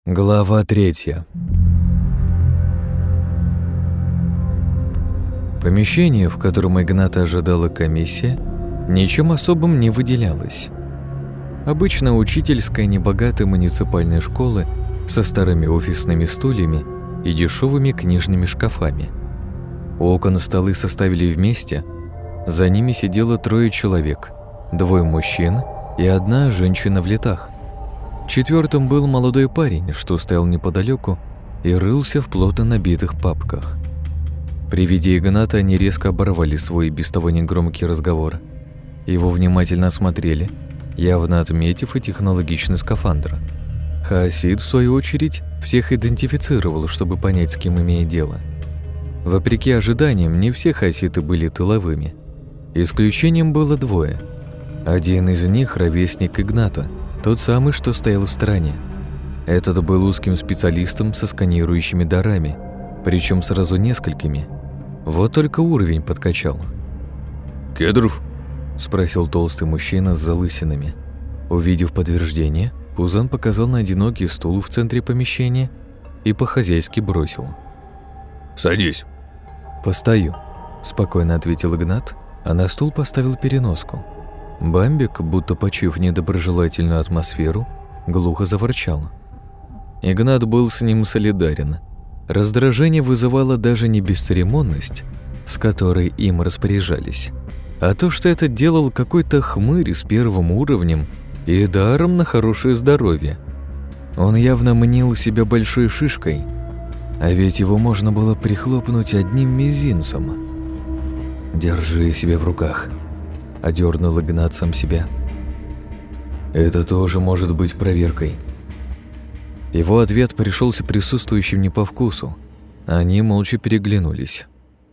Глава 3. Помещение, в котором Игната ожидала комиссия, ничем особым не выделялось. Обычно учительская небогатой муниципальной школы со старыми офисными стульями и дешевыми книжными шкафами. У окон столы составили вместе, за ними сидело 3 человек, 2 мужчин и 1 женщина в летах. Четвертым был молодой парень, что стоял неподалеку и рылся в плотно набитых папках. При виде Игната они резко оборвали свой без того негромкий разговор. Его внимательно осмотрели, явно отметив и технологичный скафандр. Хаосид, в свою очередь, всех идентифицировал, чтобы понять, с кем имеет дело. Вопреки ожиданиям, не все хаоситы были тыловыми. Исключением было 2. Один из них – ровесник Игната, тот самый, что стоял в стороне. Этот был узким специалистом со сканирующими дарами, причем сразу несколькими. Вот только уровень подкачал. «Кедров?» – спросил толстый мужчина с залысинами. Увидев подтверждение, Пузан показал на одинокий стул в центре помещения и по-хозяйски бросил. «Садись». «Постою», – спокойно ответил Игнат, а на стул поставил переноску. Бамбик, будто почуяв недоброжелательную атмосферу, глухо заворчал. Игнат был с ним солидарен. Раздражение вызывало даже не бесцеремонность, с которой им распоряжались, а то, что это делал какой-то хмырь с 1 уровнем и даром на хорошее здоровье. Он явно мнил себя большой шишкой, а ведь его можно было прихлопнуть одним мизинцем. «Держи себя в руках», — одернул Игнат сам себя. «Это тоже может быть проверкой». Его ответ пришелся присутствующим не по вкусу. Они молча переглянулись.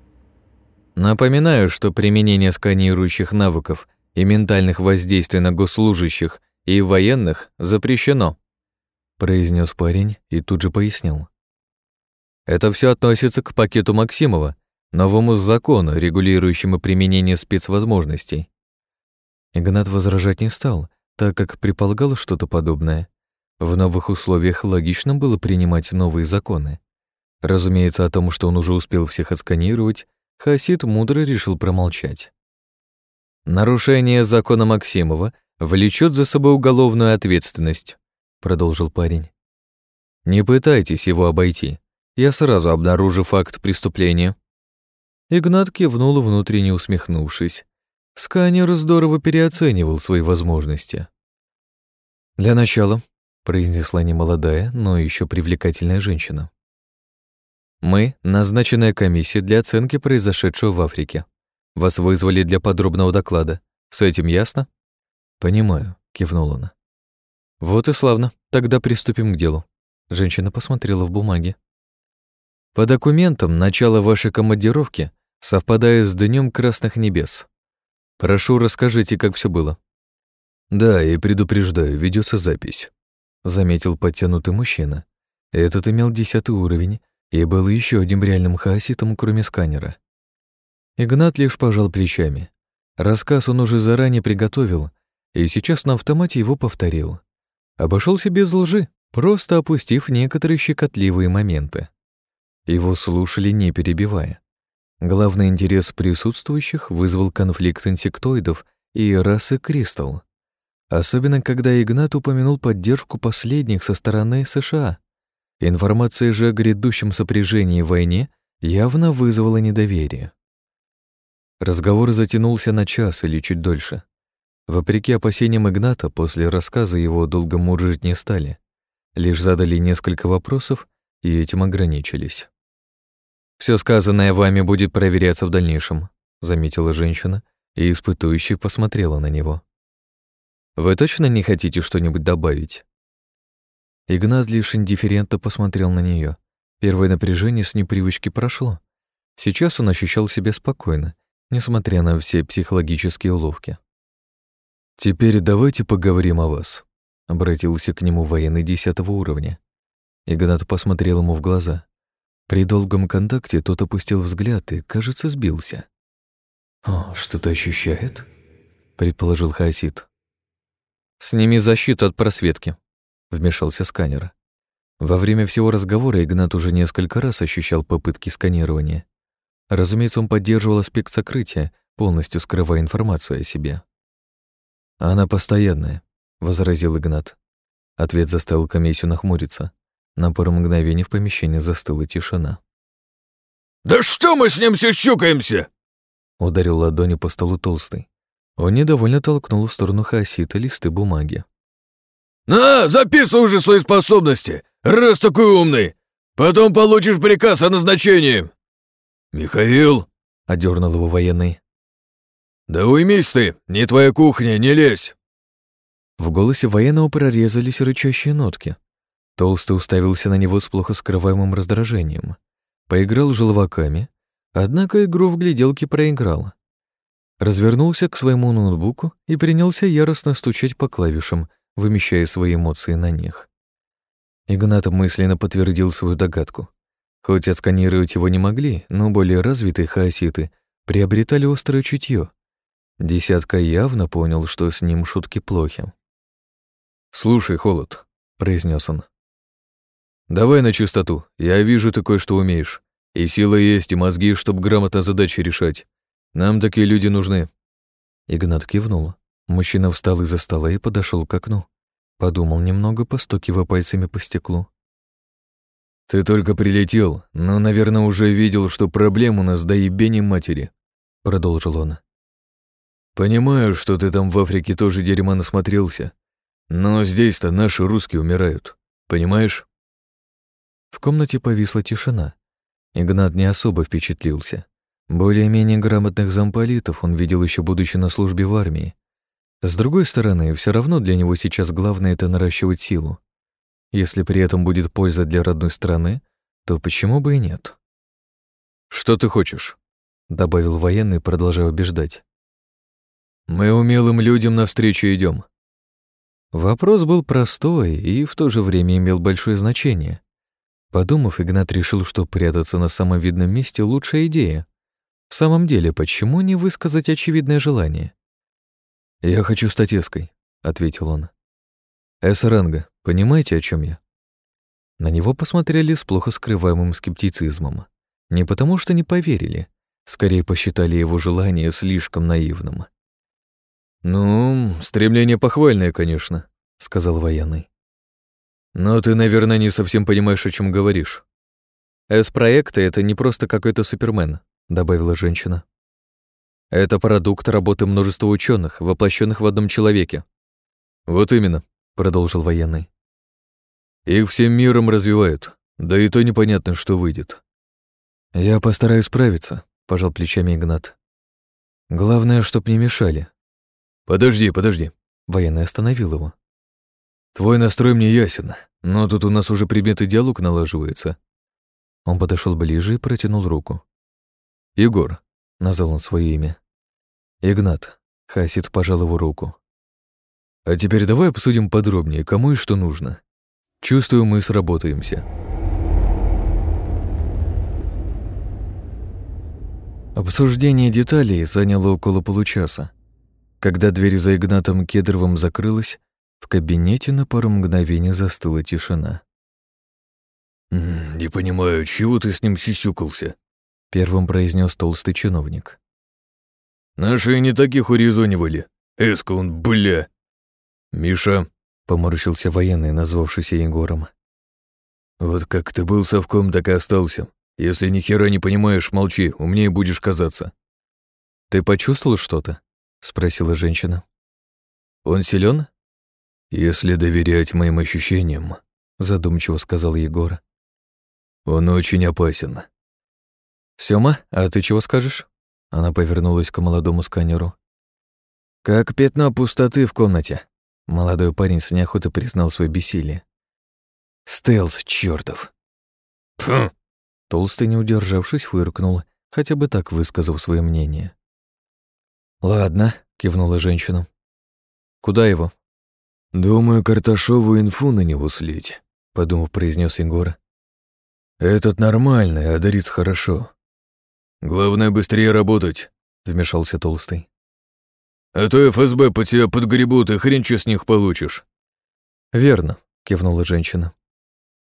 «Напоминаю, что применение сканирующих навыков и ментальных воздействий на госслужащих и военных запрещено», произнес парень и тут же пояснил. «Это все относится к пакету Максимова, новому закону, регулирующему применение спецвозможностей». Игнат возражать не стал, так как предполагал что-то подобное. В новых условиях логично было принимать новые законы. Разумеется, о том, что он уже успел всех отсканировать, хаосид мудро решил промолчать. «Нарушение закона Максимова влечет за собой уголовную ответственность», продолжил парень. «Не пытайтесь его обойти. Я сразу обнаружу факт преступления». Игнат кивнул, внутренне усмехнувшись. Сканер здорово переоценивал свои возможности. «Для начала», — произнесла немолодая, но еще привлекательная женщина. «Мы — назначенная комиссия для оценки произошедшего в Африке. Вас вызвали для подробного доклада. С этим ясно?» «Понимаю», — кивнула она. «Вот и славно. Тогда приступим к делу». Женщина посмотрела в бумаги. «По документам, начало вашей командировки совпадает с Днем Красных Небес. Прошу, расскажите, как все было». «Да, и предупреждаю, ведется запись», — заметил подтянутый мужчина. Этот имел 10 уровень и был еще одним реальным хаоситом, кроме сканера. Игнат лишь пожал плечами. Рассказ он уже заранее приготовил, и сейчас на автомате его повторил. Обошелся без лжи, просто опустив некоторые щекотливые моменты. Его слушали, не перебивая. Главный интерес присутствующих вызвал конфликт инсектоидов и расы Кристалл. Особенно, когда Игнат упомянул поддержку последних со стороны США. Информация же о грядущем сопряжении в войне явно вызвала недоверие. Разговор затянулся на час или чуть дольше. Вопреки опасениям Игната, после рассказа его долго мурыжить не стали. Лишь задали несколько вопросов и этим ограничились. «Все сказанное вами будет проверяться в дальнейшем», заметила женщина и испытующе посмотрела на него. «Вы точно не хотите что-нибудь добавить?» Игнат лишь индифферентно посмотрел на нее. Первое напряжение с непривычки прошло. Сейчас он ощущал себя спокойно, несмотря на все психологические уловки. «Теперь давайте поговорим о вас», — обратился к нему военный 10 уровня. Игнат посмотрел ему в глаза. При долгом контакте тот опустил взгляд и, кажется, сбился. «О, что-то ощущает?» — предположил хаосит. «Сними защиту от просветки», — вмешался сканер. Во время всего разговора Игнат уже несколько раз ощущал попытки сканирования. Разумеется, он поддерживал аспект сокрытия, полностью скрывая информацию о себе. «Она постоянная», — возразил Игнат. Ответ заставил комиссию нахмуриться. На пару мгновений в помещении застыла тишина. «Да что мы с ним сюсюкаемся?» Ударил ладонью по столу Толстый. Он недовольно толкнул в сторону хаосита листы бумаги. «На, записывай уже свои способности, раз такой умный! Потом получишь приказ о назначении!» «Михаил!» — одернул его военный. «Да уймись ты, не твоя кухня, не лезь!» В голосе военного прорезались рычащие нотки. Толстый уставился на него с плохо скрываемым раздражением. Поиграл желваками, однако игру в гляделки проиграл. Развернулся к своему ноутбуку и принялся яростно стучать по клавишам, вымещая свои эмоции на них. Игнат мысленно подтвердил свою догадку. Хоть отсканировать его не могли, но более развитые хаоситы приобретали острое чутье. Десятка явно понял, что с ним шутки плохи. «Слушай, Холод», — произнес он, — «давай на чистоту. Я вижу, ты кое-что умеешь. И сила есть, и мозги, чтоб грамотно задачи решать. Нам такие люди нужны». Игнат кивнул. Мужчина встал из-за стола и подошел к окну. Подумал немного, постукивая пальцами по стеклу. «Ты только прилетел, но, наверное, уже видел, что проблем у нас до ебени матери», — продолжил он. «Понимаю, что ты там в Африке тоже дерьма насмотрелся, но здесь-то наши русские умирают, понимаешь?» В комнате повисла тишина. Игнат не особо впечатлился. Более-менее грамотных замполитов он видел еще будучи на службе в армии. С другой стороны, все равно для него сейчас главное — это наращивать силу. Если при этом будет польза для родной страны, то почему бы и нет? «Что ты хочешь?» — добавил военный, продолжая убеждать. «Мы умелым людям навстречу идем. Вопрос был простой и в то же время имел большое значение. Подумав, Игнат решил, что прятаться на самом видном месте — лучшая идея. В самом деле, почему не высказать очевидное желание? «Я хочу стать эской», — ответил он. «Эс-ранга, понимаете, о чем я?» На него посмотрели с плохо скрываемым скептицизмом. Не потому что не поверили, скорее посчитали его желание слишком наивным. «Ну, стремление похвальное, конечно», — сказал военный. «Но ты, наверное, не совсем понимаешь, о чем говоришь. Эс-проекты — это не просто какой-то супермен», — добавила женщина. «Это продукт работы множества ученых, воплощенных в одном человеке». «Вот именно», — продолжил военный. «Их всем миром развивают, да и то непонятно, что выйдет». «Я постараюсь справиться», — пожал плечами Игнат. «Главное, чтоб не мешали». «Подожди», — военный остановил его. «Твой настрой мне ясен, но тут у нас уже предмет и диалог налаживается». Он подошел ближе и протянул руку. «Егор», — назвал он свое имя. «Игнат», — хаосит пожал его руку. «А теперь давай обсудим подробнее, кому и что нужно. Чувствую, мы сработаемся». Обсуждение деталей заняло около получаса. Когда дверь за Игнатом Кедровым закрылась, в кабинете на пару мгновений застыла тишина. «Не понимаю, чего ты с ним сюсюкался?» — первым произнес толстый чиновник. «Наши не таких урезонивали. Эска он, бля!» «Миша», — поморщился военный, назвавшийся Егором. «Вот как ты был совком, так и остался. Если ни хера не понимаешь, молчи, умнее будешь казаться». «Ты почувствовал что-то?» — спросила женщина. «Он силен? «Если доверять моим ощущениям», — задумчиво сказал Егор. «Он очень опасен». «Сёма, а ты чего скажешь?» Она повернулась к молодому сканеру. «Как пятно пустоты в комнате». Молодой парень с неохотой признал свое бессилие. «Стелс, чёртов!» «Пф!» Толстый, не удержавшись, фыркнул, хотя бы так высказав свое мнение. «Ладно», — кивнула женщина. «Куда его?» «Думаю, Карташову инфу на него слить», — подумав, произнес Егор. «Этот нормальный, а Дариц хорошо». «Главное, быстрее работать», — вмешался Толстый. «А то ФСБ по тебя подгребут, и хрен что с них получишь». «Верно», — кивнула женщина.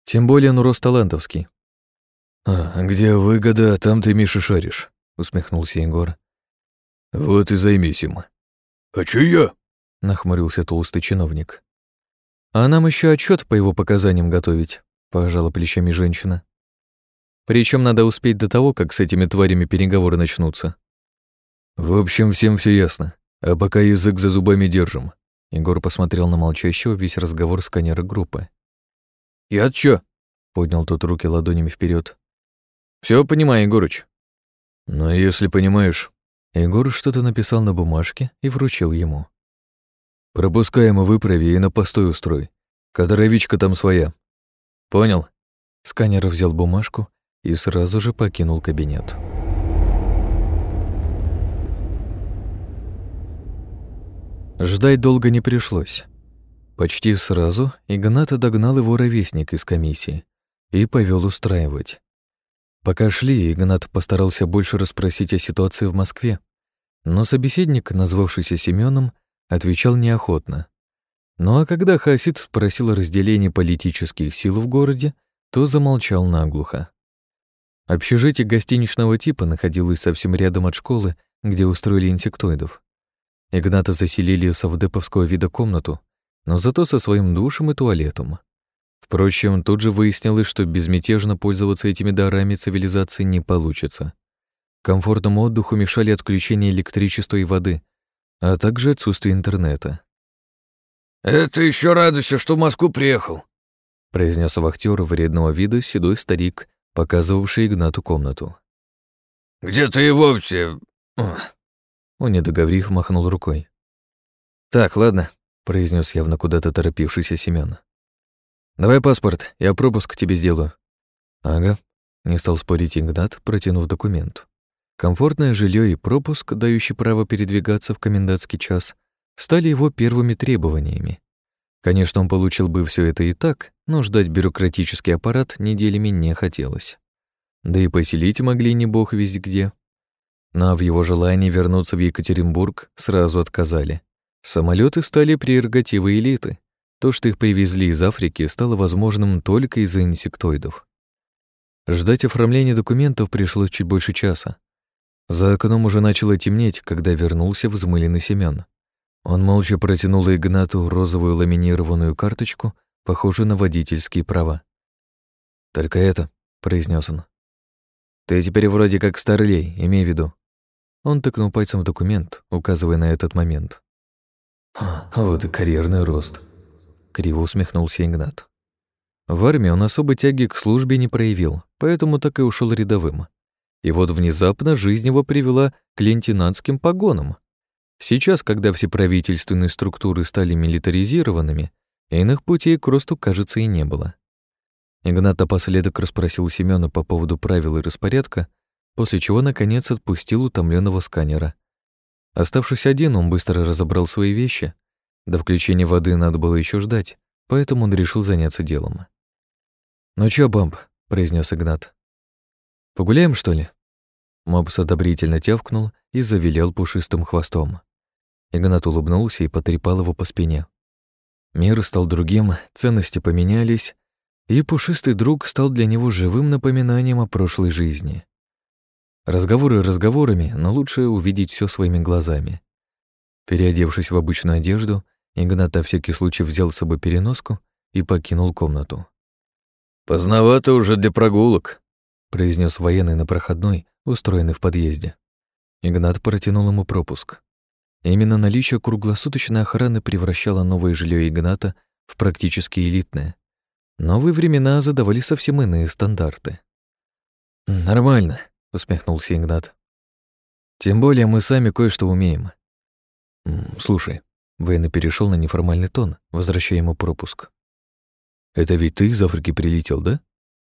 Тем более он росталантовский. Где выгода, там ты, Миша, шаришь», — усмехнулся Егор. «Вот и займись им». «А чё я?» — нахмурился толстый чиновник. «А нам еще отчет по его показаниям готовить», — пожала плечами женщина. «Причем надо успеть до того, как с этими тварями переговоры начнутся». «В общем, всем все ясно. А пока язык за зубами держим». Егор посмотрел на молчащего весь разговор сканера группы. «Я чё?» — поднял тот руки ладонями вперед. Все понимаю, Егорыч». «Но если понимаешь...» Егор что-то написал на бумажке и вручил ему. «Пропускаем и выправи, и на постой устрой. Кадровичка там своя». «Понял». Сканер взял бумажку и сразу же покинул кабинет. Ждать долго не пришлось. Почти сразу Игната догнал его ровесник из комиссии и повел устраивать. Пока шли, Игнат постарался больше расспросить о ситуации в Москве, но собеседник, назвавшийся Семеном, отвечал неохотно. Ну а когда Хасид спросил о разделении политических сил в городе, то замолчал наглухо. Общежитие гостиничного типа находилось совсем рядом от школы, где устроили инсектоидов. Игната заселили в совдеповского вида комнату, но зато со своим душем и туалетом. Впрочем, тут же выяснилось, что безмятежно пользоваться этими дарами цивилизации не получится. Комфортному отдыху мешали отключение электричества и воды, а также отсутствие интернета. «Это еще радуйся, что в Москву приехал», — произнес вахтер вредного вида седой старик, показывавший Игнату комнату. «Где-то и вовсе...» Он, не договорив, махнул рукой. «Так, ладно», — произнес явно куда-то торопившийся Семён. «Давай паспорт, я пропуск тебе сделаю». «Ага», — не стал спорить Игнат, протянув документ. Комфортное жилье и пропуск, дающий право передвигаться в комендантский час, стали его первыми требованиями. Конечно, он получил бы все это и так, но ждать бюрократический аппарат неделями не хотелось. Да и поселить могли не бог весть где. Но в его желании вернуться в Екатеринбург сразу отказали. Самолеты стали прерогативой элиты. То, что их привезли из Африки, стало возможным только из-за инсектоидов. Ждать оформления документов пришлось чуть больше часа. За окном уже начало темнеть, когда вернулся взмыленный Семён. Он молча протянул Игнату розовую ламинированную карточку, похожую на водительские права. «Только это», — произнес он. «Ты теперь вроде как старлей, имей в виду». Он тыкнул пальцем в документ, указывая на этот момент. «Вот и карьерный рост», — криво усмехнулся Игнат. В армии он особой тяги к службе не проявил, поэтому так и ушел рядовым. И вот внезапно жизнь его привела к лейтенантским погонам. Сейчас, когда все правительственные структуры стали милитаризированными, иных путей к росту, кажется, и не было. Игнат напоследок расспросил Семёна по поводу правил и распорядка, после чего, наконец, отпустил утомленного сканера. Оставшись один, он быстро разобрал свои вещи. До включения воды надо было еще ждать, поэтому он решил заняться делом. «Ну чё, Бамп?» — произнес Игнат. «Погуляем, что ли?» Мопс одобрительно тявкнул и завилял пушистым хвостом. Игнат улыбнулся и потрепал его по спине. Мир стал другим, ценности поменялись, и пушистый друг стал для него живым напоминанием о прошлой жизни. Разговоры разговорами, но лучше увидеть все своими глазами. Переодевшись в обычную одежду, Игнат на всякий случай взял с собой переноску и покинул комнату. «Поздновато уже для прогулок», — произнес военный на проходной, устроенный в подъезде. Игнат протянул ему пропуск. Именно наличие круглосуточной охраны превращало новое жилье Игната в практически элитное. Новые времена задавали совсем иные стандарты. «Нормально», — усмехнулся Игнат. «Тем более мы сами кое-что умеем». «Слушай», — военный перешел на неформальный тон, возвращая ему пропуск. «Это ведь ты из Африки прилетел, да?»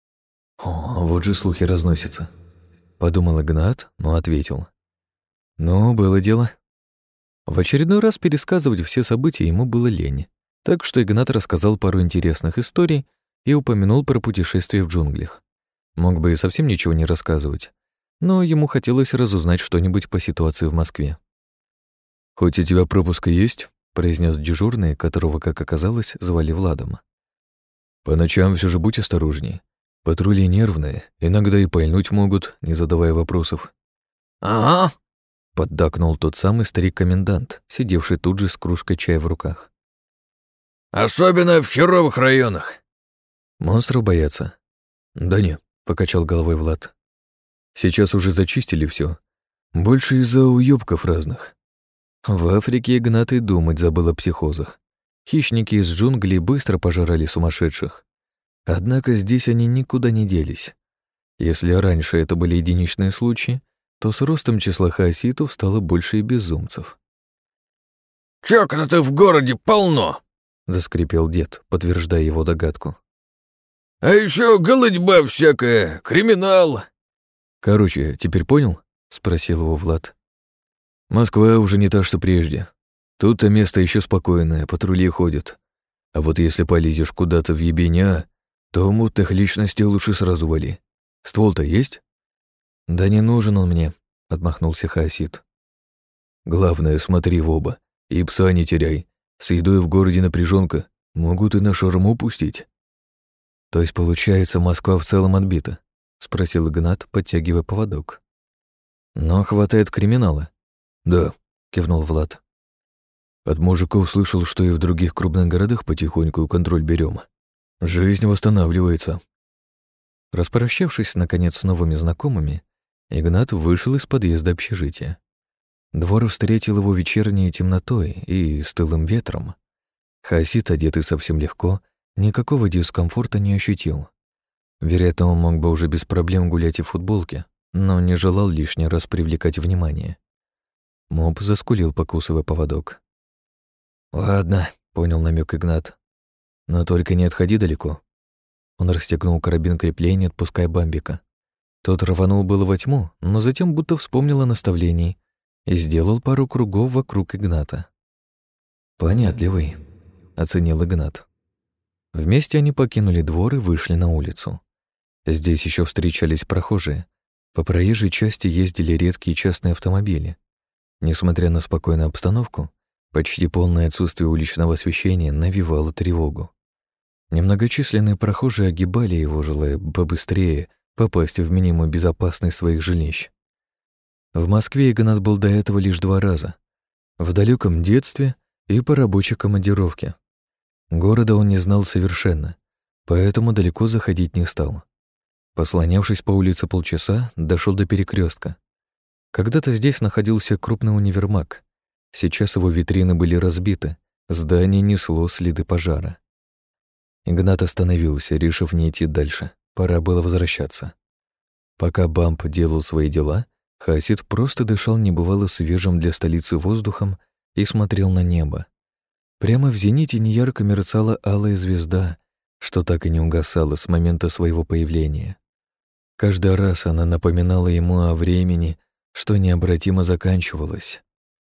«О, вот же слухи разносятся», — подумал Игнат, но ответил. «Ну, было дело». В очередной раз пересказывать все события ему было лень, так что Игнат рассказал пару интересных историй и упомянул про путешествие в джунглях. Мог бы и совсем ничего не рассказывать, но ему хотелось разузнать что-нибудь по ситуации в Москве. «Хоть у тебя пропуск и есть», — произнес дежурный, которого, как оказалось, звали Владом. По ночам все же будь осторожней. Патрули нервные, иногда и пальнуть могут, не задавая вопросов. «Ага», — поддакнул тот самый старик-комендант, сидевший тут же с кружкой чая в руках. «особенно в херовых районах». «Монстров боятся?» «Да не», — покачал головой Влад. «Сейчас уже зачистили все. Больше из-за уёбков разных». В Африке Игнат и думать забыл о психозах. Хищники из джунглей быстро пожирали сумасшедших. Однако здесь они никуда не делись. Если раньше это были единичные случаи, то с ростом числа хаоситов стало больше и безумцев. «Чокнутых в городе полно», — заскрипел дед, подтверждая его догадку. «А еще голодьба всякая, криминал». «Короче, теперь понял?» — спросил его Влад. «Москва уже не та, что прежде. Тут-то место еще спокойное, патрули ходят. А вот если полезешь куда-то в ебеня, то мутных личностей лучше сразу вали. Ствол-то есть?» «Да не нужен он мне», — отмахнулся хаосит. «Главное, смотри в оба. И пса не теряй. С едой в городе напряженка. Могут и на шаурму пустить». «То есть, получается, Москва в целом отбита?» — спросил Игнат, подтягивая поводок. «Но хватает криминала». «Да», — кивнул Влад. «От мужиков слышал, что и в других крупных городах потихоньку контроль берем. Жизнь восстанавливается». Распрощавшись, наконец, с новыми знакомыми, Игнат вышел из подъезда общежития. Двор встретил его вечерней темнотой и стылым ветром. Хаосит, одетый совсем легко, никакого дискомфорта не ощутил. Вероятно, он мог бы уже без проблем гулять и в футболке, но не желал лишний раз привлекать внимание. Моб заскулил, покусывая поводок. «Ладно», — понял намек Игнат. «Но только не отходи далеко». Он расстегнул карабин крепления, отпуская Бамбика. Тот рванул было во тьму, но затем будто вспомнил о наставлении и сделал пару кругов вокруг Игната. «Понятливый», — оценил Игнат. Вместе они покинули двор и вышли на улицу. Здесь еще встречались прохожие. По проезжей части ездили редкие частные автомобили. Несмотря на спокойную обстановку, почти полное отсутствие уличного освещения навевало тревогу. Немногочисленные прохожие огибали его, желая побыстрее попасть в минимум безопасность своих жилищ. В Москве Игнат был до этого лишь 2 раза. В далеком детстве и по рабочей командировке. Города он не знал совершенно, поэтому далеко заходить не стал. Послонявшись по улице полчаса, дошел до перекрестка. Когда-то здесь находился крупный универмаг. Сейчас его витрины были разбиты, здание несло следы пожара. Игнат остановился, решив не идти дальше. Пора было возвращаться. Пока Бамп делал свои дела, хаосит просто дышал небывало свежим для столицы воздухом и смотрел на небо. Прямо в зените неярко мерцала алая звезда, что так и не угасала с момента своего появления. Каждый раз она напоминала ему о времени, что необратимо заканчивалось.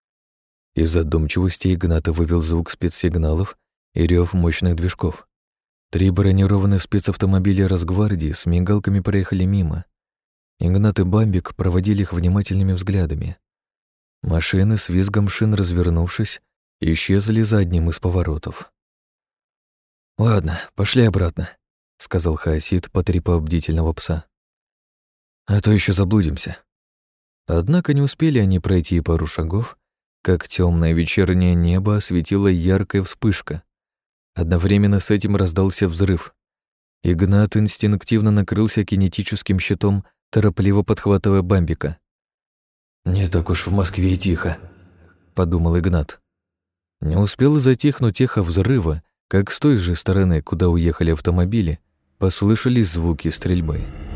Из задумчивости Игната вывел звук спецсигналов и рев мощных движков. 3 бронированных спецавтомобиля Росгвардии с мигалками проехали мимо. Игнат и Бамбик проводили их внимательными взглядами. Машины с визгом шин, развернувшись, исчезли за одним из поворотов. «Ладно, пошли обратно», — сказал хаосит, потрепав бдительного пса. «А то еще заблудимся». Однако не успели они пройти и пару шагов, как темное вечернее небо осветила яркая вспышка. Одновременно с этим раздался взрыв. Игнат инстинктивно накрылся кинетическим щитом, торопливо подхватывая Бамбика. «Не так уж в Москве и тихо», — подумал Игнат. Не успел затихнуть эхо взрыва, как с той же стороны, куда уехали автомобили, послышались звуки стрельбы.